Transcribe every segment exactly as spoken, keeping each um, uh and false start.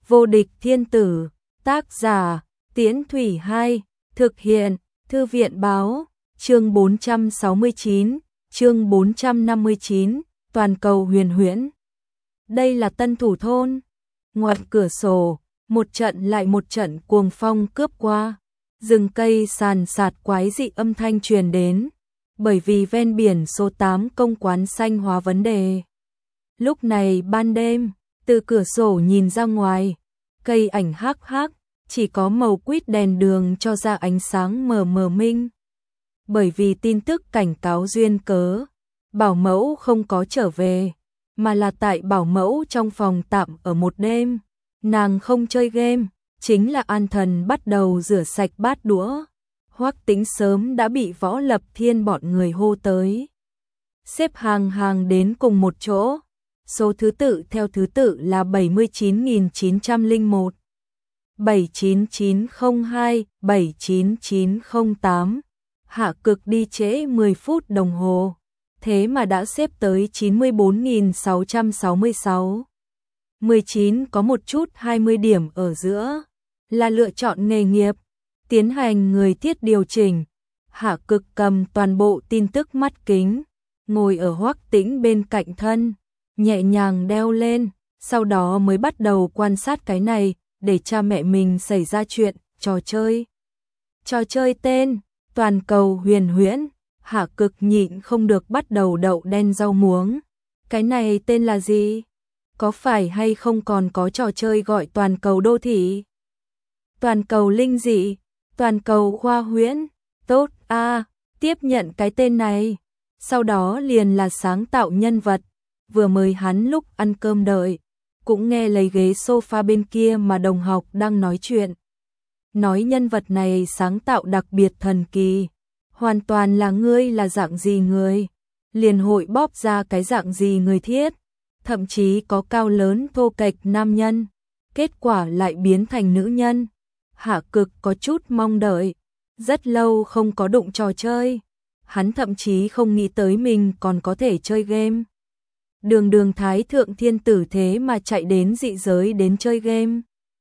Vô địch thiên tử, tác giả, Tiễn Thủy hai, thực hiện, Thư viện báo, chương bốn trăm sáu mươi chín, chương bốn trăm năm mươi chín, toàn cầu huyền huyễn. Đây là Tân Thủ thôn. Ngoài cửa sổ, một trận lại một trận cuồng phong cướp qua, rừng cây sàn sạt quái dị âm thanh truyền đến, bởi vì ven biển số tám công quán xanh hóa vấn đề. Lúc này ban đêm, từ cửa sổ nhìn ra ngoài, cây ảnh hắc hắc, chỉ có màu quýt đèn đường cho ra ánh sáng mờ mờ minh. Bởi vì tin tức cảnh cáo duyên cớ, bảo mẫu không có trở về, mà là tại bảo mẫu trong phòng tạm ở một đêm. Nàng không chơi game, chính là an thần bắt đầu rửa sạch bát đũa. Hoắc Tĩnh sớm đã bị Võ Lập Thiên bọn người hô tới. Xếp hàng hàng đến cùng một chỗ. Số thứ tự theo thứ tự là bảy mươi chín nghìn chín trăm lẻ một, bảy chín chín không hai, bảy chín chín không tám. Hạ Cực đi trễ mười phút đồng hồ, thế mà đã xếp tới chín mươi bốn nghìn sáu trăm sáu mươi sáu. mười chín có một chút hai mươi điểm ở giữa, là lựa chọn nghề nghiệp, tiến hành người thiết điều chỉnh. Hạ Cực cầm toàn bộ tin tức mắt kính, ngồi ở Hoắc Tĩnh bên cạnh thân, nhẹ nhàng đeo lên, sau đó mới bắt đầu quan sát cái này, để cha mẹ mình xảy ra chuyện, trò chơi. Trò chơi tên, toàn cầu huyền huyễn. Hạ Cực nhịn không được bắt đầu đậu đen rau muống. Cái này tên là gì? Có phải hay không còn có trò chơi gọi toàn cầu đô thị? Toàn cầu linh dị? Toàn cầu khoa huyễn? Tốt a, à, tiếp nhận cái tên này. Sau đó liền là sáng tạo nhân vật. Vừa mời hắn lúc ăn cơm đợi, cũng nghe lấy ghế sofa bên kia mà đồng học đang nói chuyện. Nói nhân vật này sáng tạo đặc biệt thần kỳ, hoàn toàn là ngươi là dạng gì người, liền hội bóp ra cái dạng gì người thiết, thậm chí có cao lớn thô kệch nam nhân, kết quả lại biến thành nữ nhân. Hạ Cực có chút mong đợi, rất lâu không có đụng trò chơi, hắn thậm chí không nghĩ tới mình còn có thể chơi game. Đường đường thái thượng thiên tử thế mà chạy đến dị giới đến chơi game.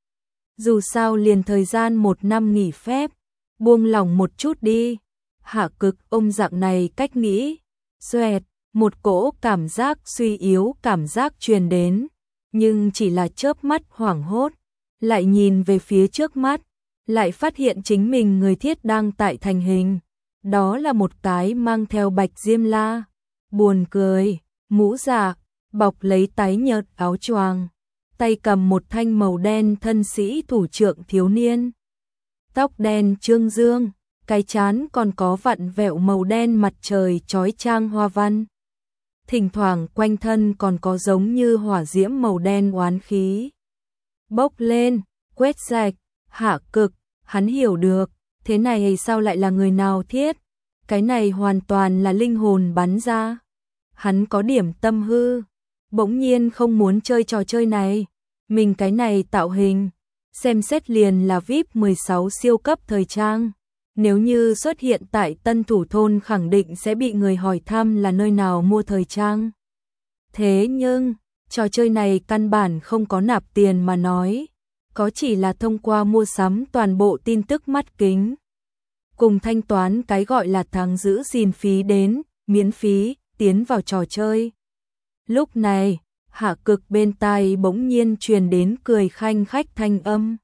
Dù sao liền thời gian một năm nghỉ phép, buông lỏng một chút đi. Hạ Cực ôm dạng này cách nghĩ, xoẹt, một cỗ cảm giác suy yếu cảm giác truyền đến, nhưng chỉ là chớp mắt hoảng hốt, lại nhìn về phía trước mắt, lại phát hiện chính mình người thiết đang tại thành hình. Đó là một cái mang theo bạch diêm la, buồn cười, mũ dạ, bọc lấy tái nhợt áo choàng, tay cầm một thanh màu đen thân sĩ thủ trượng thiếu niên. Tóc đen trương dương, cái trán còn có vặn vẹo màu đen mặt trời chói chang hoa văn. Thỉnh thoảng quanh thân còn có giống như hỏa diễm màu đen oán khí. Bốc lên, quét sạch. Hạ Cực, hắn hiểu được, thế này sao lại là người nào thiết? Cái này hoàn toàn là linh hồn bắn ra. Hắn có điểm tâm hư, bỗng nhiên không muốn chơi trò chơi này. Mình cái này tạo hình, xem xét liền là vi ai pi mười sáu siêu cấp thời trang. Nếu như xuất hiện tại Tân Thủ thôn khẳng định sẽ bị người hỏi thăm là nơi nào mua thời trang. Thế nhưng, trò chơi này căn bản không có nạp tiền mà nói, có chỉ là thông qua mua sắm toàn bộ tin tức mắt kính, cùng thanh toán cái gọi là tháng giữ gìn phí đến, miễn phí, tiến vào trò chơi. Lúc này, Hạ Cực bên tai bỗng nhiên truyền đến cười khanh khách thanh âm.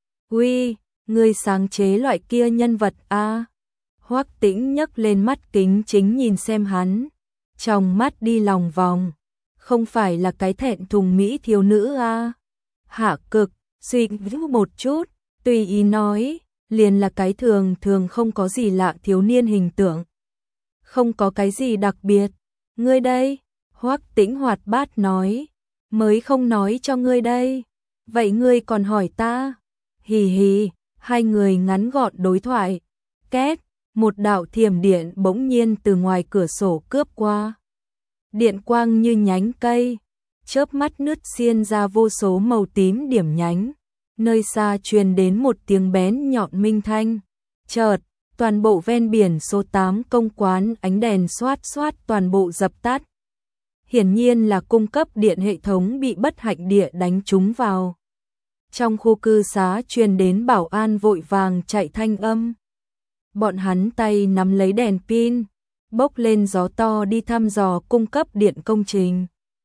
Uy, ngươi sáng chế loại kia nhân vật a? À? Hoắc Tĩnh nhấc lên mắt kính chính nhìn xem hắn, trong mắt đi lòng vòng, không phải là cái thẹn thùng mỹ thiếu nữ a? À? Hạ Cực suy nghĩ một chút, tùy ý nói, liền là cái thường thường không có gì lạ thiếu niên hình tượng, không có cái gì đặc biệt. Ngươi đây? Hoắc Tĩnh hoạt bát nói, mới không nói cho ngươi đây. Vậy ngươi còn hỏi ta? Hì hì. Hai người ngắn gọn đối thoại. Két, một đạo thiểm điện bỗng nhiên từ ngoài cửa sổ cướp qua. Điện quang như nhánh cây, chớp mắt nứt xiên ra vô số màu tím điểm nhánh. Nơi xa truyền đến một tiếng bén nhọn minh thanh. Chợt, toàn bộ ven biển số tám công quán ánh đèn xoát xoát toàn bộ dập tắt. Hiển nhiên là cung cấp điện hệ thống bị bất hạnh địa đánh trúng vào. trong khu cư xá truyền đến bảo an vội vàng chạy thanh âm. Bọn hắn tay nắm lấy đèn pin, bốc lên gió to đi thăm dò cung cấp điện công trình.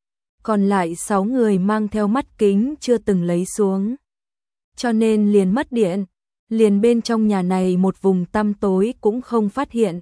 Còn lại sáu người mang theo mắt kính chưa từng lấy xuống. Cho nên liền mất điện, liền bên trong nhà này một vùng tăm tối cũng không phát hiện.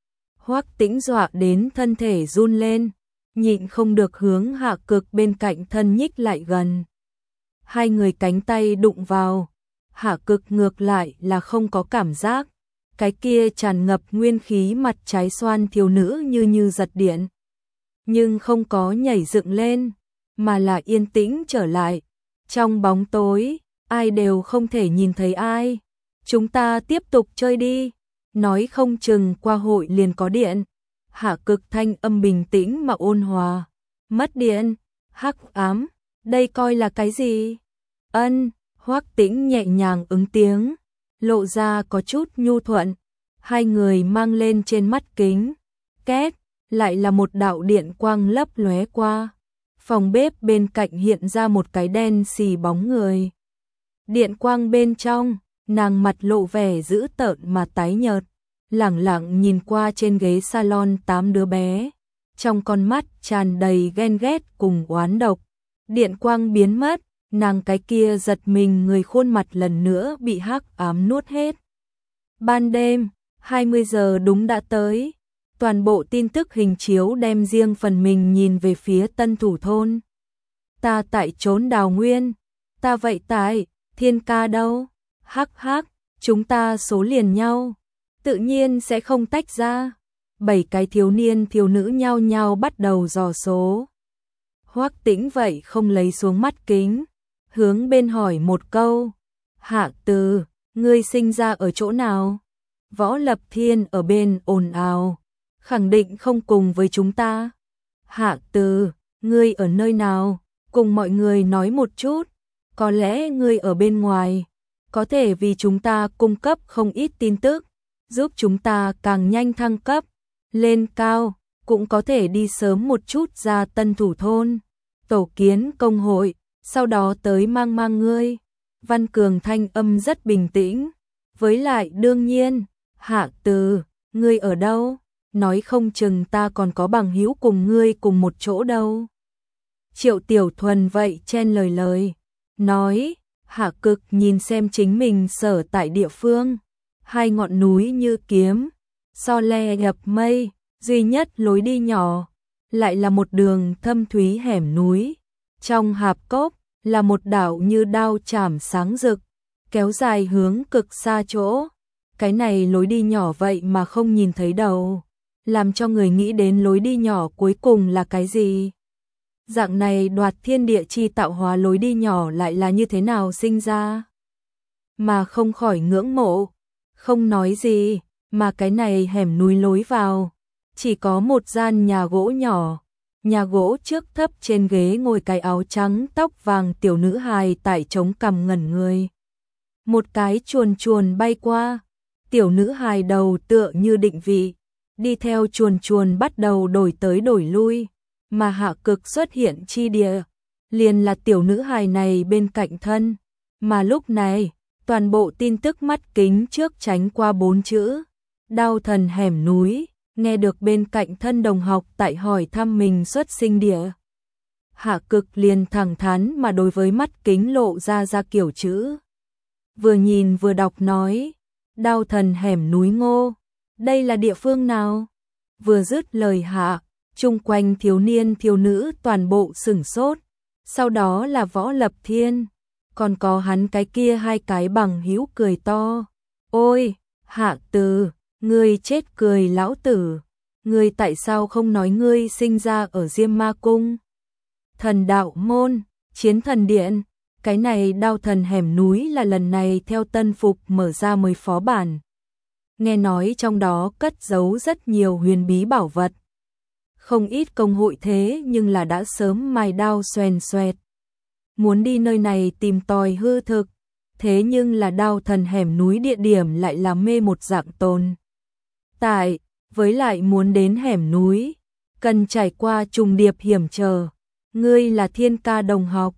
Hoắc Tĩnh dọa đến thân thể run lên, nhịn không được hướng Hạ Cực bên cạnh thân nhích lại gần. Hai người cánh tay đụng vào, Hạ Cực ngược lại là không có cảm giác. Cái kia tràn ngập nguyên khí mặt trái xoan thiếu nữ như như giật điện. Nhưng không có nhảy dựng lên, mà là yên tĩnh trở lại. Trong bóng tối, ai đều không thể nhìn thấy ai. Chúng ta tiếp tục chơi đi. Nói không chừng qua hội liền có điện. Hạ Cực thanh âm bình tĩnh mà ôn hòa. Mất điện, hắc ám, đây coi là cái gì? Ân, Hoắc Tĩnh nhẹ nhàng ứng tiếng, lộ ra có chút nhu thuận. Hai người mang lên trên mắt kính, két, lại là một đạo điện quang lấp lóe qua. Phòng bếp bên cạnh hiện ra một cái đen xì bóng người. Điện quang bên trong, nàng mặt lộ vẻ dữ tợn mà tái nhợt, lẳng lặng nhìn qua trên ghế salon tám đứa bé, trong con mắt tràn đầy ghen ghét cùng oán độc. Điện quang biến mất, nàng cái kia giật mình người khuôn mặt lần nữa bị hắc ám nuốt hết. Ban đêm, hai mươi giờ đúng đã tới, toàn bộ tin tức hình chiếu đem riêng phần mình nhìn về phía Tân Thủ thôn. Ta tại trốn Đào Nguyên, ta vậy tại, Thiên ca đâu? Hắc hắc, chúng ta số liền nhau, tự nhiên sẽ không tách ra. Bảy cái thiếu niên thiếu nữ nhau nhau bắt đầu dò số. Hoắc Tĩnh vậy không lấy xuống mắt kính, hướng bên hỏi một câu. Hạ Từ, ngươi sinh ra ở chỗ nào? Võ Lập Thiên ở bên ồn ào, khẳng định không cùng với chúng ta. Hạ Từ, ngươi ở nơi nào? Cùng mọi người nói một chút, có lẽ ngươi ở bên ngoài, có thể vì chúng ta cung cấp không ít tin tức, giúp chúng ta càng nhanh thăng cấp, lên cao, cũng có thể đi sớm một chút ra Tân Thủ thôn, tổ kiến công hội, sau đó tới mang mang ngươi. Văn Cường thanh âm rất bình tĩnh, với lại đương nhiên, Hạ Từ, ngươi ở đâu? Nói không chừng ta còn có bằng hữu cùng ngươi cùng một chỗ đâu. Triệu Tiểu Thuần vậy chen lời lời, nói, Hạ Cực nhìn xem chính mình sở tại địa phương, hai ngọn núi như kiếm, so le gặp mây, duy nhất lối đi nhỏ, lại là một đường thâm thúy hẻm núi, trong hạp cốc là một đảo như đao chảm sáng rực, kéo dài hướng cực xa chỗ. Cái này lối đi nhỏ vậy mà không nhìn thấy đầu, làm cho người nghĩ đến lối đi nhỏ cuối cùng là cái gì. Dạng này đoạt thiên địa chi tạo hóa lối đi nhỏ lại là như thế nào sinh ra? Mà không khỏi ngưỡng mộ, không nói gì, mà cái này hẻm núi lối vào, chỉ có một gian nhà gỗ nhỏ. Nhà gỗ trước thấp trên ghế ngồi cái áo trắng tóc vàng tiểu nữ hài tại chống cằm ngẩn người. Một cái chuồn chuồn bay qua, tiểu nữ hài đầu tựa như định vị, đi theo chuồn chuồn bắt đầu đổi tới đổi lui, mà Hạ Cực xuất hiện chi địa, liền là tiểu nữ hài này bên cạnh thân, mà lúc này, toàn bộ tin tức mắt kính trước tránh qua bốn chữ, đao thần hẻm núi, nghe được bên cạnh thân đồng học tại hỏi thăm mình xuất sinh địa. Hạ Cực liền thẳng thắn mà đối với mắt kính lộ ra ra kiểu chữ. Vừa nhìn vừa đọc nói, đao thần hẻm núi Ngô, đây là địa phương nào? Vừa dứt lời hạ, chung quanh thiếu niên thiếu nữ toàn bộ sửng sốt, sau đó là Võ Lập Thiên, còn có hắn cái kia hai cái bằng hữu cười to. Ôi, Hạ Từ, ngươi chết cười lão tử, ngươi tại sao không nói ngươi sinh ra ở Diêm Ma Cung? Thần đạo môn, chiến thần điện, cái này đao thần hẻm núi là lần này theo Tân Phục mở ra mới phó bản. Nghe nói trong đó cất giấu rất nhiều huyền bí bảo vật. Không ít công hội thế nhưng là đã sớm mài đao xoèn xoẹt. Muốn đi nơi này tìm tòi hư thực, thế nhưng là đao thần hẻm núi địa điểm lại là mê một dạng tồn tại, với lại muốn đến hẻm núi, cần trải qua trùng điệp hiểm trở. Ngươi là Thiên ca đồng học,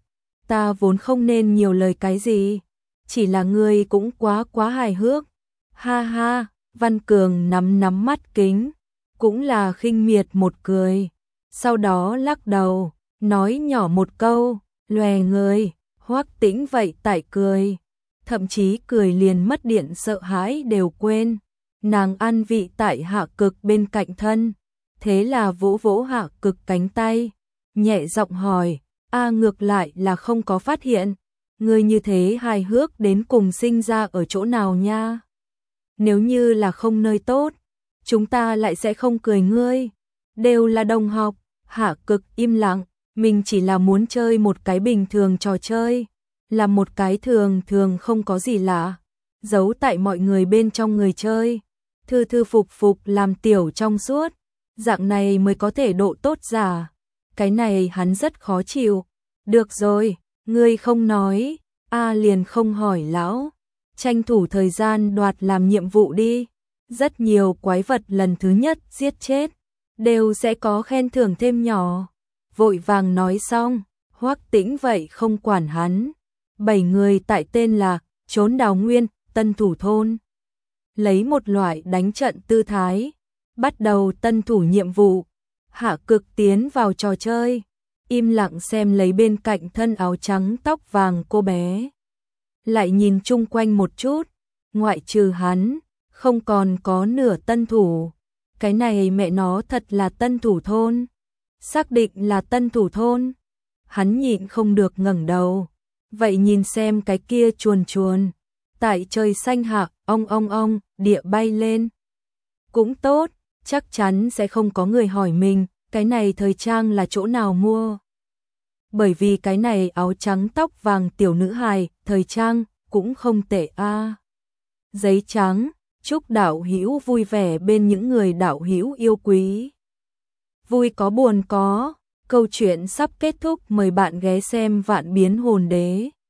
ta vốn không nên nhiều lời cái gì, chỉ là ngươi cũng quá quá hài hước. Ha ha, Văn Cường nắm nắm mắt kính, cũng là khinh miệt một cười, sau đó lắc đầu, nói nhỏ một câu, lòe người. Hoắc Tĩnh vậy tại cười, thậm chí cười liền mất điện sợ hãi đều quên. Nàng an vị tại Hạ Cực bên cạnh thân, thế là vỗ vỗ Hạ Cực cánh tay, nhẹ giọng hỏi, a ngược lại là không có phát hiện, ngươi như thế hài hước đến cùng sinh ra ở chỗ nào nha? Nếu như là không nơi tốt, chúng ta lại sẽ không cười ngươi, đều là đồng học. Hạ Cực im lặng, mình chỉ là muốn chơi một cái bình thường trò chơi, là một cái thường thường không có gì lạ, giấu tại mọi người bên trong người chơi, thư thư phục phục làm tiểu trong suốt, dạng này mới có thể độ tốt giả. Cái này hắn rất khó chịu. Được rồi, ngươi không nói, a liền không hỏi lão, tranh thủ thời gian đoạt làm nhiệm vụ đi. Rất nhiều quái vật lần thứ nhất giết chết, đều sẽ có khen thưởng thêm nhỏ. Vội vàng nói xong, Hoắc Tĩnh vậy không quản hắn. Bảy người tại tên là trốn đào nguyên, tân thủ thôn. Lấy một loại đánh trận tư thái, bắt đầu tân thủ nhiệm vụ. Hạ Cực tiến vào trò chơi, im lặng xem lấy bên cạnh thân áo trắng tóc vàng cô bé. Lại nhìn chung quanh một chút, ngoại trừ hắn, không còn có nửa tân thủ. Cái này mẹ nó thật là tân thủ thôn. Xác định là tân thủ thôn. Hắn nhịn không được ngẩng đầu. Vậy nhìn xem cái kia chuồn chuồn, tại trời xanh hạ, ong ong ong, địa bay lên. Cũng tốt, chắc chắn sẽ không có người hỏi mình, cái này thời trang là chỗ nào mua. Bởi vì cái này áo trắng tóc vàng tiểu nữ hài, thời trang, cũng không tệ a. À. Giấy trắng, chúc đạo hữu vui vẻ bên những người đạo hữu yêu quý. Vui có buồn có, câu chuyện sắp kết thúc, mời bạn ghé xem Vạn Biến Hồn Đế.